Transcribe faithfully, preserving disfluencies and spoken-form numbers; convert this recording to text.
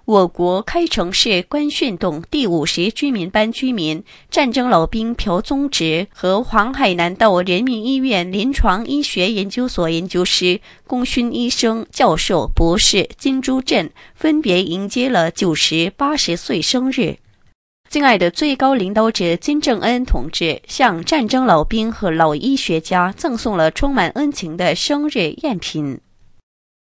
我国开城市关训洞第五十居民班居民、战争老兵朴宗植和黄海南道人民医院临床医学研究所研究师、功勋医生、教授、博士金珠镇分别迎接了九十、八十岁生日。敬爱的最高领导者金正恩同志向战争老兵和老医学家赠送了充满恩情的生日宴品。